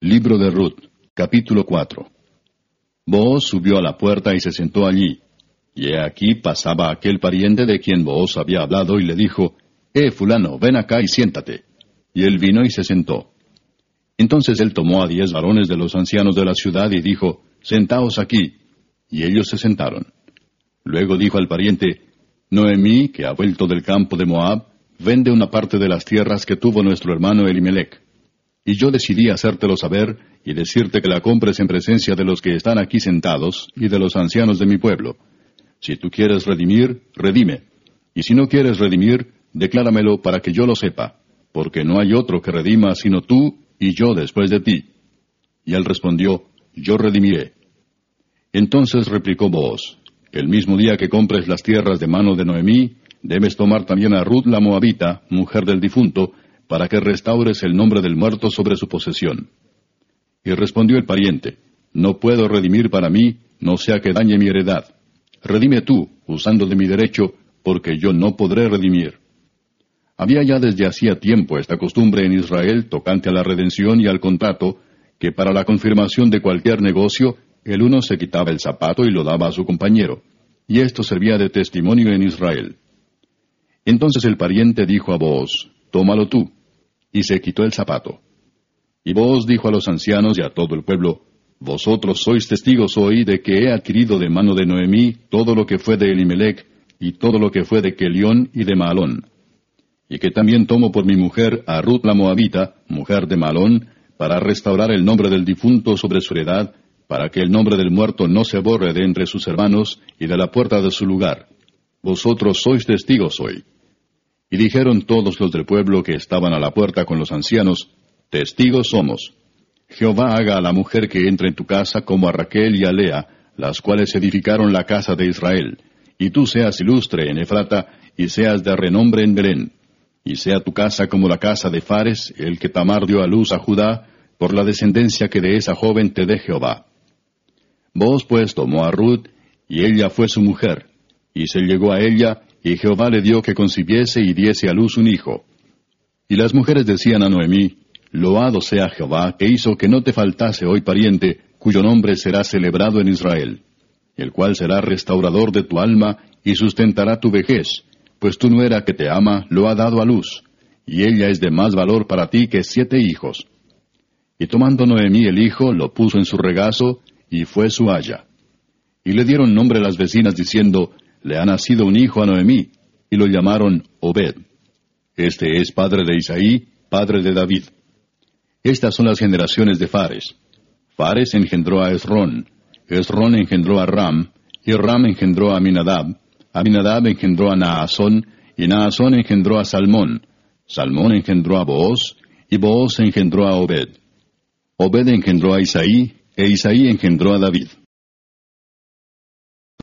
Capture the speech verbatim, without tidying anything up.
Libro de Ruth, capítulo cuatro. Booz subió a la puerta y se sentó allí. Y he aquí pasaba aquel pariente de quien Booz había hablado y le dijo, «Eh, fulano, ven acá y siéntate». Y él vino y se sentó. Entonces él tomó a diez varones de los ancianos de la ciudad y dijo, «Sentaos aquí». Y ellos se sentaron. Luego dijo al pariente, «Noemí, que ha vuelto del campo de Moab, vende una parte de las tierras que tuvo nuestro hermano Elimelech. Y yo decidí hacértelo saber y decirte que la compres en presencia de los que están aquí sentados y de los ancianos de mi pueblo. Si tú quieres redimir, redime. Y si no quieres redimir, decláramelo para que yo lo sepa, porque no hay otro que redima sino tú y yo después de ti». Y él respondió, «Yo redimiré». Entonces replicó Booz, «El mismo día que compres las tierras de mano de Noemí, debes tomar también a Ruth la Moabita, mujer del difunto, para que restaures el nombre del muerto sobre su posesión». Y respondió el pariente, «No puedo redimir para mí, no sea que dañe mi heredad. Redime tú, usando de mi derecho, porque yo no podré redimir». Había ya desde hacía tiempo esta costumbre en Israel tocante a la redención y al contrato, que para la confirmación de cualquier negocio, el uno se quitaba el zapato y lo daba a su compañero, y esto servía de testimonio en Israel. Entonces el pariente dijo a Booz, «Tómalo tú», y se quitó el zapato. Y Booz dijo a los ancianos y a todo el pueblo, «Vosotros sois testigos hoy de que he adquirido de mano de Noemí todo lo que fue de Elimelech, y todo lo que fue de Kelión y de Mahlón. Y que también tomo por mi mujer a Ruth la Moabita, mujer de Mahlón, para restaurar el nombre del difunto sobre su heredad, para que el nombre del muerto no se borre de entre sus hermanos y de la puerta de su lugar. Vosotros sois testigos hoy». Y dijeron todos los del pueblo que estaban a la puerta con los ancianos, «Testigos somos. Jehová haga a la mujer que entre en tu casa como a Raquel y a Lea, las cuales edificaron la casa de Israel, y tú seas ilustre en Efrata, y seas de renombre en Belén. Y sea tu casa como la casa de Fares, el que Tamar dio a luz a Judá, por la descendencia que de esa joven te dé Jehová». Booz pues tomó a Ruth, y ella fue su mujer, y se llegó a ella, y Jehová le dio que concibiese y diese a luz un hijo. Y las mujeres decían a Noemí, «Loado sea Jehová, que hizo que no te faltase hoy pariente, cuyo nombre será celebrado en Israel, el cual será restaurador de tu alma, y sustentará tu vejez, pues tu nuera que te ama lo ha dado a luz, y ella es de más valor para ti que siete hijos». Y tomando Noemí el hijo, lo puso en su regazo, y fue su haya. Y le dieron nombre las vecinas diciendo, «Le ha nacido un hijo a Noemí», y lo llamaron Obed. Este es padre de Isaí, padre de David. Estas son las generaciones de Fares. Fares engendró a Esrón, Esrón engendró a Ram, y Ram engendró a Aminadab, Aminadab engendró a Naasón, y Naasón engendró a Salmón, Salmón engendró a Booz, y Booz engendró a Obed. Obed engendró a Isaí, e Isaí engendró a David.